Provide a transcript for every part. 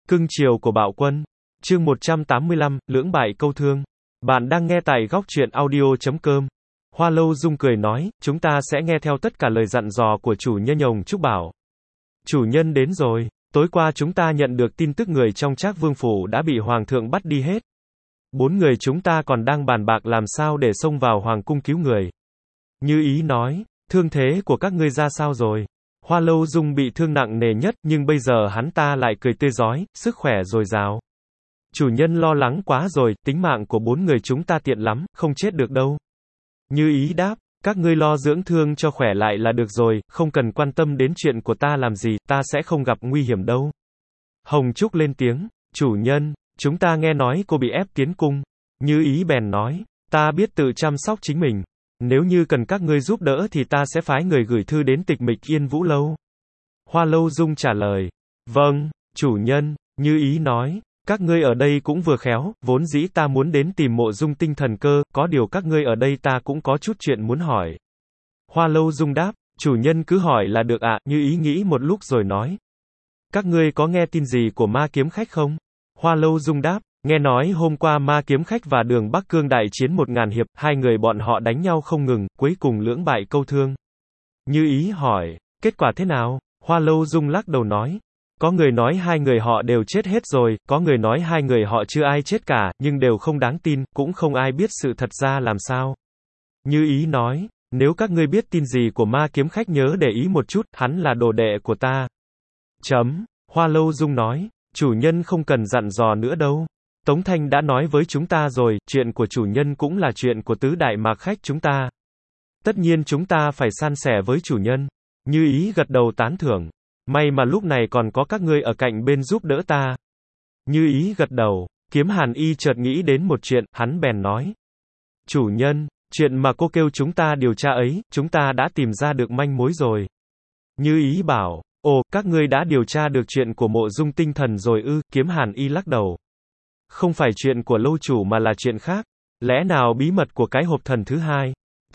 Cưng chiều của Bạo Quân. Chương 185, lưỡng bại câu thương. Bạn đang nghe tại góc truyện audio.com. Hoa Lâu Dung cười nói, chúng ta sẽ nghe theo tất cả lời dặn dò của chủ nhân Nhồng Trúc bảo. Chủ nhân đến rồi, tối qua chúng ta nhận được tin tức người trong Trác Vương Phủ đã bị Hoàng thượng bắt đi hết. 4 người chúng ta còn đang bàn bạc làm sao để xông vào Hoàng cung cứu người. Như ý nói, thương thế của các ngươi ra sao rồi? Hoa Lâu Dung bị thương nặng nề nhất, nhưng bây giờ hắn ta lại cười tươi rói, sức khỏe dồi dào. Chủ nhân lo lắng quá rồi, tính mạng của 4 người chúng ta tiện lắm, không chết được đâu. Như ý đáp, các ngươi lo dưỡng thương cho khỏe lại là được rồi, không cần quan tâm đến chuyện của ta làm gì, ta sẽ không gặp nguy hiểm đâu. Hồng Trúc lên tiếng, chủ nhân, chúng ta nghe nói cô bị ép tiến cung. Như ý bèn nói, ta biết tự chăm sóc chính mình. Nếu như cần các ngươi giúp đỡ thì ta sẽ phái người gửi thư đến Tịch Mịch Yên Vũ Lâu. Hoa Lâu Dung trả lời, vâng, chủ nhân. Như ý nói, các ngươi ở đây cũng vừa khéo, vốn dĩ ta muốn đến tìm Mộ Dung Tinh Thần cơ, có điều các ngươi ở đây ta cũng có chút chuyện muốn hỏi. Hoa Lâu Dung đáp, chủ nhân cứ hỏi là được ạ. Như ý nghĩ một lúc rồi nói, các ngươi có nghe tin gì của Ma Kiếm Khách không? Hoa Lâu Dung đáp, nghe nói hôm qua Ma Kiếm Khách và Đường Bắc Cương đại chiến 1000 hiệp, hai người bọn họ đánh nhau không ngừng, cuối cùng lưỡng bại câu thương. Như ý hỏi, kết quả thế nào? Hoa Lâu Dung lắc đầu nói, có người nói hai người họ đều chết hết rồi, có người nói hai người họ chưa ai chết cả, nhưng đều không đáng tin, cũng không ai biết sự thật ra làm sao. Như ý nói, nếu các ngươi biết tin gì của Ma Kiếm Khách nhớ để ý một chút, hắn là đồ đệ của ta. Hoa Lâu Dung nói, chủ nhân không cần dặn dò nữa đâu. Tống Thanh đã nói với chúng ta rồi, chuyện của chủ nhân cũng là chuyện của tứ đại mạc khách chúng ta. Tất nhiên chúng ta phải san sẻ với chủ nhân. Như ý gật đầu tán thưởng. May mà lúc này còn có các ngươi ở cạnh bên giúp đỡ ta. Như ý gật đầu, Kiếm Hàn Y chợt nghĩ đến một chuyện, hắn bèn nói. Chủ nhân, chuyện mà cô kêu chúng ta điều tra ấy, chúng ta đã tìm ra được manh mối rồi. Như ý bảo, ồ, các ngươi đã điều tra được chuyện của Mộ Dung Tinh Thần rồi ư? Kiếm Hàn Y lắc đầu. Không phải chuyện của lâu chủ mà là chuyện khác. Lẽ nào bí mật của cái hộp thần thứ hai?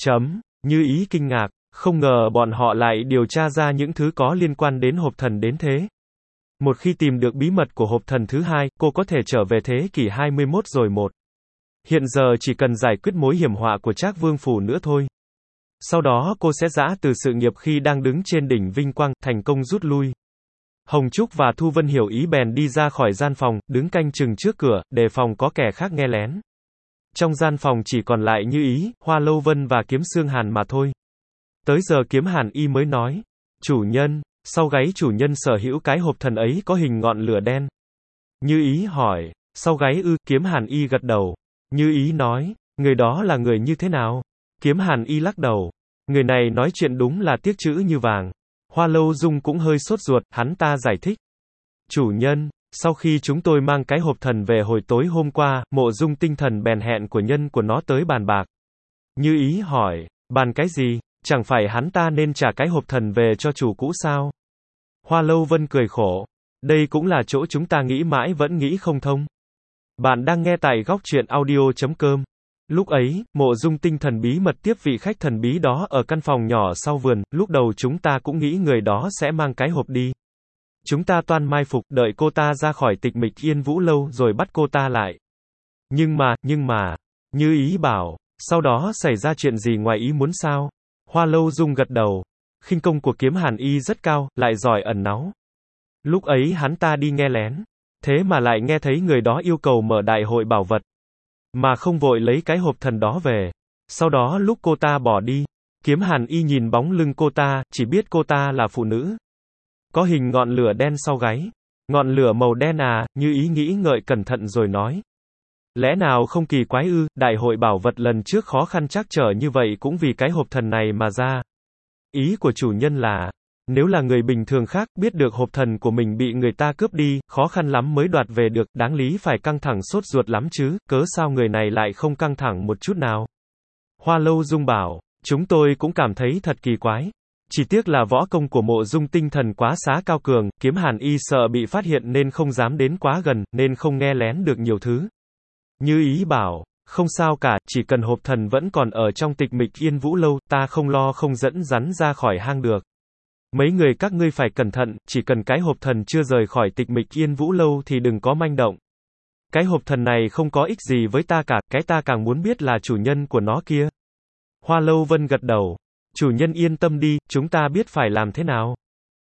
Như ý kinh ngạc, không ngờ bọn họ lại điều tra ra những thứ có liên quan đến hộp thần đến thế. Một khi tìm được bí mật của hộp thần thứ hai, cô có thể trở về thế kỷ 21 rồi một. Hiện giờ chỉ cần giải quyết mối hiểm họa của Trác Vương Phủ nữa thôi. Sau đó cô sẽ giã từ sự nghiệp khi đang đứng trên đỉnh vinh quang, thành công rút lui. Hồng Trúc và Thu Vân hiểu ý bèn đi ra khỏi gian phòng, đứng canh chừng trước cửa, đề phòng có kẻ khác nghe lén. Trong gian phòng chỉ còn lại Như ý, Hoa Lâu Vân và Kiếm Xương Hàn mà thôi. Tới giờ Kiếm Hàn Y mới nói, chủ nhân, sau gáy chủ nhân sở hữu cái hộp thần ấy có hình ngọn lửa đen. Như ý hỏi, sau gáy ư? Kiếm Hàn Y gật đầu. Như ý nói, người đó là người như thế nào? Kiếm Hàn Y lắc đầu, người này nói chuyện đúng là tiếc chữ như vàng. Hoa Lâu Dung cũng hơi sốt ruột, hắn ta giải thích. Chủ nhân, sau khi chúng tôi mang cái hộp thần về hồi tối hôm qua, Mộ Dung Tinh Thần bèn hẹn của nhân của nó tới bàn bạc. Như ý hỏi, bàn cái gì? Chẳng phải hắn ta nên trả cái hộp thần về cho chủ cũ sao? Hoa Lâu Vân cười khổ. Đây cũng là chỗ chúng ta nghĩ mãi vẫn nghĩ không thông. Bạn đang nghe tại góc truyện audio.com. Lúc ấy, Mộ Dung Tinh Thần bí mật tiếp vị khách thần bí đó ở căn phòng nhỏ sau vườn, lúc đầu chúng ta cũng nghĩ người đó sẽ mang cái hộp đi. Chúng ta toan mai phục, đợi cô ta ra khỏi Tịch Mịch Yên Vũ Lâu rồi bắt cô ta lại. Nhưng mà, Như ý bảo, sau đó xảy ra chuyện gì ngoài ý muốn sao? Hoa Lâu Dung gật đầu. Khinh công của Kiếm Hàn Y rất cao, lại giỏi ẩn náu. Lúc ấy hắn ta đi nghe lén. Thế mà lại nghe thấy người đó yêu cầu mở đại hội bảo vật. Mà không vội lấy cái hộp thần đó về. Sau đó lúc cô ta bỏ đi, Kiếm Hàn Y nhìn bóng lưng cô ta, chỉ biết cô ta là phụ nữ. Có hình ngọn lửa đen sau gáy. Ngọn lửa màu đen à? Như ý nghĩ ngợi cẩn thận rồi nói. Lẽ nào không kỳ quái ư? Đại hội bảo vật lần trước khó khăn trắc trở như vậy cũng vì cái hộp thần này mà ra. Ý của chủ nhân là, nếu là người bình thường khác, biết được hộp thần của mình bị người ta cướp đi, khó khăn lắm mới đoạt về được, đáng lý phải căng thẳng sốt ruột lắm chứ, cớ sao người này lại không căng thẳng một chút nào? Hoa Lâu Dung bảo, chúng tôi cũng cảm thấy thật kỳ quái. Chỉ tiếc là võ công của Mộ Dung Tinh Thần quá xá cao cường, Kiếm Hàn Y sợ bị phát hiện nên không dám đến quá gần, nên không nghe lén được nhiều thứ. Như ý bảo, không sao cả, chỉ cần hộp thần vẫn còn ở trong Tịch Mịch Yên Vũ Lâu, ta không lo không dẫn rắn ra khỏi hang được. Mấy người các ngươi phải cẩn thận, chỉ cần cái hộp thần chưa rời khỏi Tịch Mịch Yên Vũ lâu thì đừng có manh động. Cái hộp thần này không có ích gì với ta cả, cái ta càng muốn biết là chủ nhân của nó kia. Hoa Lâu Vân gật đầu. Chủ nhân yên tâm đi, chúng ta biết phải làm thế nào.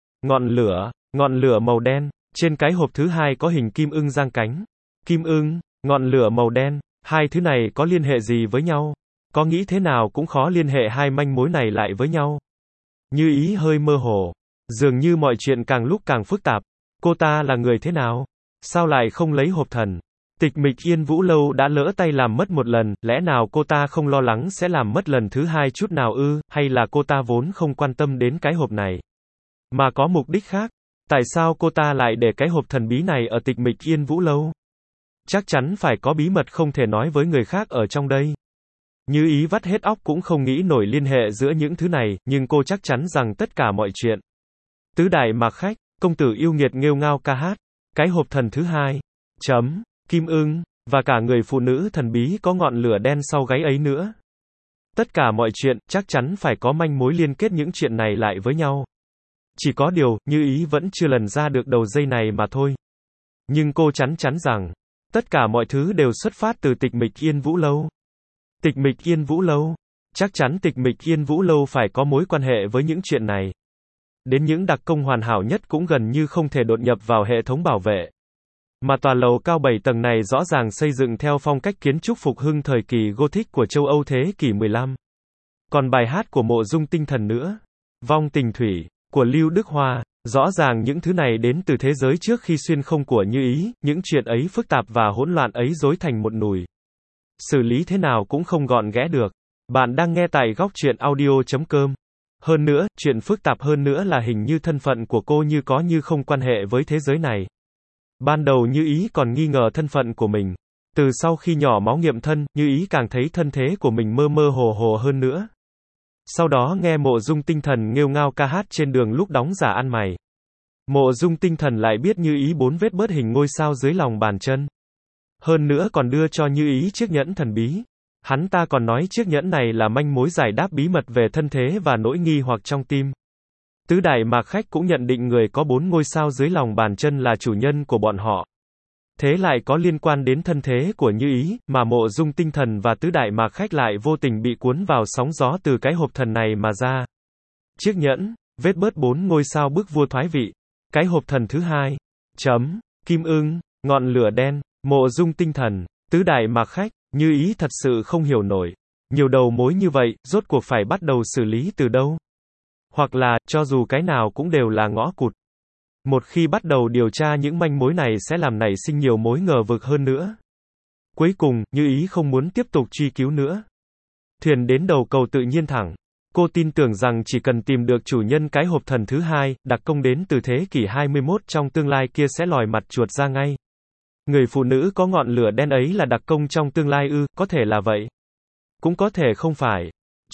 Ngọn lửa màu đen, trên cái hộp thứ hai có hình kim ưng giang cánh. Kim ưng, ngọn lửa màu đen, hai thứ này có liên hệ gì với nhau? Có nghĩ thế nào cũng khó liên hệ hai manh mối này lại với nhau. Như Ý hơi mơ hồ. Dường như mọi chuyện càng lúc càng phức tạp. Cô ta là người thế nào? Sao lại không lấy hộp thần? Tịch Mịch Yên Vũ lâu đã lỡ tay làm mất một lần, lẽ nào cô ta không lo lắng sẽ làm mất lần thứ hai chút nào ư, hay là cô ta vốn không quan tâm đến cái hộp này, mà có mục đích khác? Tại sao cô ta lại để cái hộp thần bí này ở Tịch Mịch Yên Vũ lâu? Chắc chắn phải có bí mật không thể nói với người khác ở trong đây. Như Ý vắt hết óc cũng không nghĩ nổi liên hệ giữa những thứ này, nhưng cô chắc chắn rằng tất cả mọi chuyện. Tứ đại mạc khách, công tử yêu nghiệt nghêu ngao ca hát, cái hộp thần thứ hai, Kim ưng, và cả người phụ nữ thần bí có ngọn lửa đen sau gáy ấy nữa. Tất cả mọi chuyện, chắc chắn phải có manh mối liên kết những chuyện này lại với nhau. Chỉ có điều, Như Ý vẫn chưa lần ra được đầu dây này mà thôi. Nhưng cô chắn chắn rằng, tất cả mọi thứ đều xuất phát từ Tịch Mịch Yên Vũ lâu. Tịch Mịch Yên Vũ lâu. Chắc chắn Tịch Mịch Yên Vũ lâu phải có mối quan hệ với những chuyện này. Đến những đặc công hoàn hảo nhất cũng gần như không thể đột nhập vào hệ thống bảo vệ. Mà tòa lầu cao 7 tầng này rõ ràng xây dựng theo phong cách kiến trúc phục hưng thời kỳ Gothic của châu Âu thế kỷ 15. Còn bài hát của Mộ Dung Tinh Thần nữa, Vong Tình Thủy, của Lưu Đức Hoa, rõ ràng những thứ này đến từ thế giới trước khi xuyên không của Như Ý, những chuyện ấy phức tạp và hỗn loạn ấy rối thành một nùi. Xử lý thế nào cũng không gọn ghẽ được. Bạn đang nghe tại góc truyện audio.com. Hơn nữa, chuyện phức tạp hơn nữa là hình như thân phận của cô như có như không quan hệ với thế giới này. Ban đầu Như Ý còn nghi ngờ thân phận của mình. Từ sau khi nhỏ máu nghiệm thân, Như Ý càng thấy thân thế của mình mơ mơ hồ hồ hơn nữa. Sau đó nghe Mộ Dung Tinh Thần nghêu ngao ca hát trên đường lúc đóng giả ăn mày. Mộ Dung Tinh Thần lại biết Như Ý 4 vết bớt hình ngôi sao dưới lòng bàn chân. Hơn nữa còn đưa cho Như Ý chiếc nhẫn thần bí. Hắn ta còn nói chiếc nhẫn này là manh mối giải đáp bí mật về thân thế và nỗi nghi hoặc trong tim. Tứ đại mạc khách cũng nhận định người có 4 ngôi sao dưới lòng bàn chân là chủ nhân của bọn họ. Thế lại có liên quan đến thân thế của Như Ý, mà Mộ Dung Tinh Thần và tứ đại mạc khách lại vô tình bị cuốn vào sóng gió từ cái hộp thần này mà ra. Chiếc nhẫn, vết bớt 4 ngôi sao bức vua thoái vị. Cái hộp thần thứ hai, Kim ưng, ngọn lửa đen, Mộ Dung Tinh Thần, tứ đại mạc khách. Như Ý thật sự không hiểu nổi. Nhiều đầu mối như vậy, rốt cuộc phải bắt đầu xử lý từ đâu? Hoặc là, cho dù cái nào cũng đều là ngõ cụt. Một khi bắt đầu điều tra những manh mối này sẽ làm nảy sinh nhiều mối ngờ vực hơn nữa. Cuối cùng, Như Ý không muốn tiếp tục truy cứu nữa. Thuyền đến đầu cầu tự nhiên thẳng. Cô tin tưởng rằng chỉ cần tìm được chủ nhân cái hộp thần thứ hai, đặc công đến từ thế kỷ 21 trong tương lai kia sẽ lòi mặt chuột ra ngay. Người phụ nữ có ngọn lửa đen ấy là đặc công trong tương lai ư, có thể là vậy. Cũng có thể không phải.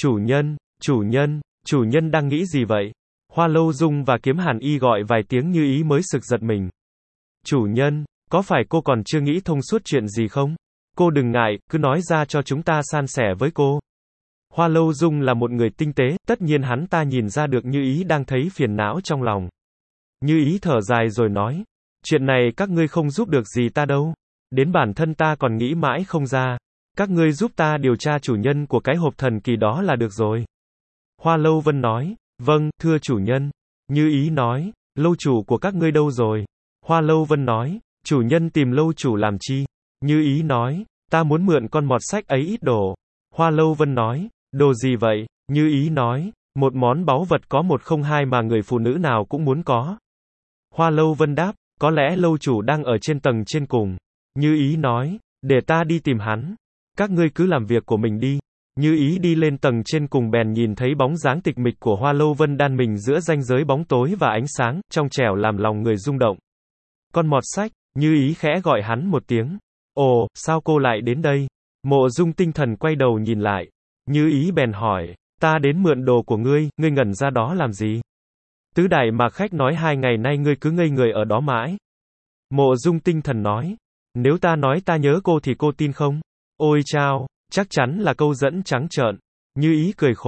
Chủ nhân đang nghĩ gì vậy? Hoa Lâu Dung và Kiếm Hàn Y gọi vài tiếng Như Ý mới sực giật mình. Chủ nhân, có phải cô còn chưa nghĩ thông suốt chuyện gì không? Cô đừng ngại, cứ nói ra cho chúng ta san sẻ với cô. Hoa Lâu Dung là một người tinh tế, tất nhiên hắn ta nhìn ra được Như Ý đang thấy phiền não trong lòng. Như Ý thở dài rồi nói. Chuyện này các ngươi không giúp được gì ta đâu. Đến bản thân ta còn nghĩ mãi không ra. Các ngươi giúp ta điều tra chủ nhân của cái hộp thần kỳ đó là được rồi. Hoa Lâu Vân nói. Vâng, thưa chủ nhân. Như Ý nói. Lâu chủ của các ngươi đâu rồi? Hoa Lâu Vân nói. Chủ nhân tìm lâu chủ làm chi? Như Ý nói. Ta muốn mượn con mọt sách ấy ít đồ. Hoa Lâu Vân nói. Đồ gì vậy? Như Ý nói. Một món báu vật có 102 mà người phụ nữ nào cũng muốn có. Hoa Lâu Vân đáp. Có lẽ lâu chủ đang ở trên tầng trên cùng. Như Ý nói. Để ta đi tìm hắn. Các ngươi cứ làm việc của mình đi. Như Ý đi lên tầng trên cùng bèn nhìn thấy bóng dáng tịch mịch của Hoa Lâu Vân đan mình giữa ranh giới bóng tối và ánh sáng, trong trẻo làm lòng người rung động. Con mọt sách, Như Ý khẽ gọi hắn một tiếng. Ồ, sao cô lại đến đây? Mộ Dung Tinh Thần quay đầu nhìn lại. Như Ý bèn hỏi. Ta đến mượn đồ của ngươi ngẩn ra đó làm gì? Tứ đại mạc khách nói 2 ngày nay ngươi cứ ngây người ở đó mãi. Mộ Dung Tinh Thần nói. Nếu ta nói ta nhớ cô thì cô tin không? Ôi chao, chắc chắn là câu dẫn trắng trợn. Như Ý cười khổ.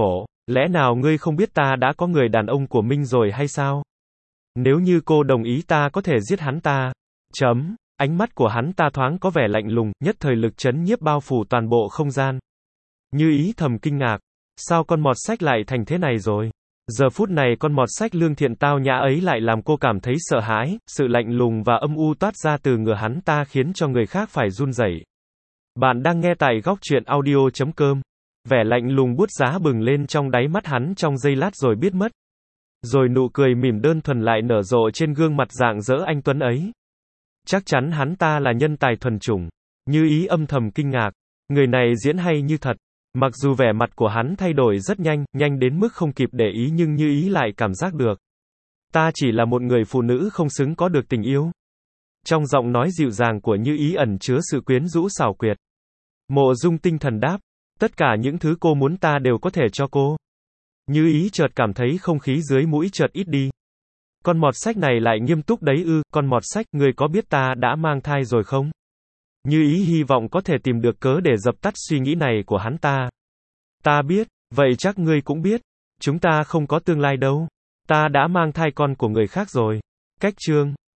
Lẽ nào ngươi không biết ta đã có người đàn ông của mình rồi hay sao? Nếu như cô đồng ý ta có thể giết hắn ta. Ánh mắt của hắn ta thoáng có vẻ lạnh lùng, nhất thời lực chấn nhiếp bao phủ toàn bộ không gian. Như Ý thầm kinh ngạc. Sao con mọt sách lại thành thế này rồi? Giờ phút này con mọt sách lương thiện tao nhã ấy lại làm cô cảm thấy sợ hãi, sự lạnh lùng và âm u toát ra từ người hắn ta khiến cho người khác phải run rẩy. Bạn đang nghe tại góc truyện audio.com. Vẻ lạnh lùng buốt giá bừng lên trong đáy mắt hắn trong giây lát rồi biết mất. Rồi nụ cười mỉm đơn thuần lại nở rộ trên gương mặt rạng rỡ anh tuấn ấy. Chắc chắn hắn ta là nhân tài thuần chủng. Như Ý âm thầm kinh ngạc. Người này diễn hay như thật. Mặc dù vẻ mặt của hắn thay đổi rất nhanh, nhanh đến mức không kịp để ý nhưng Như Ý lại cảm giác được. Ta chỉ là một người phụ nữ không xứng có được tình yêu. Trong giọng nói dịu dàng của Như Ý ẩn chứa sự quyến rũ xảo quyệt. Mộ Dung tinh thần đáp. Tất cả những thứ cô muốn ta đều có thể cho cô. Như Ý chợt cảm thấy không khí dưới mũi chợt ít đi. Con mọt sách này lại nghiêm túc đấy ư? Con mọt sách, ngươi có biết ta đã mang thai rồi không? Như Ý hy vọng có thể tìm được cớ để dập tắt suy nghĩ này của hắn ta. Ta biết, vậy chắc ngươi cũng biết. Chúng ta không có tương lai đâu. Ta đã mang thai con của người khác rồi. Cách chương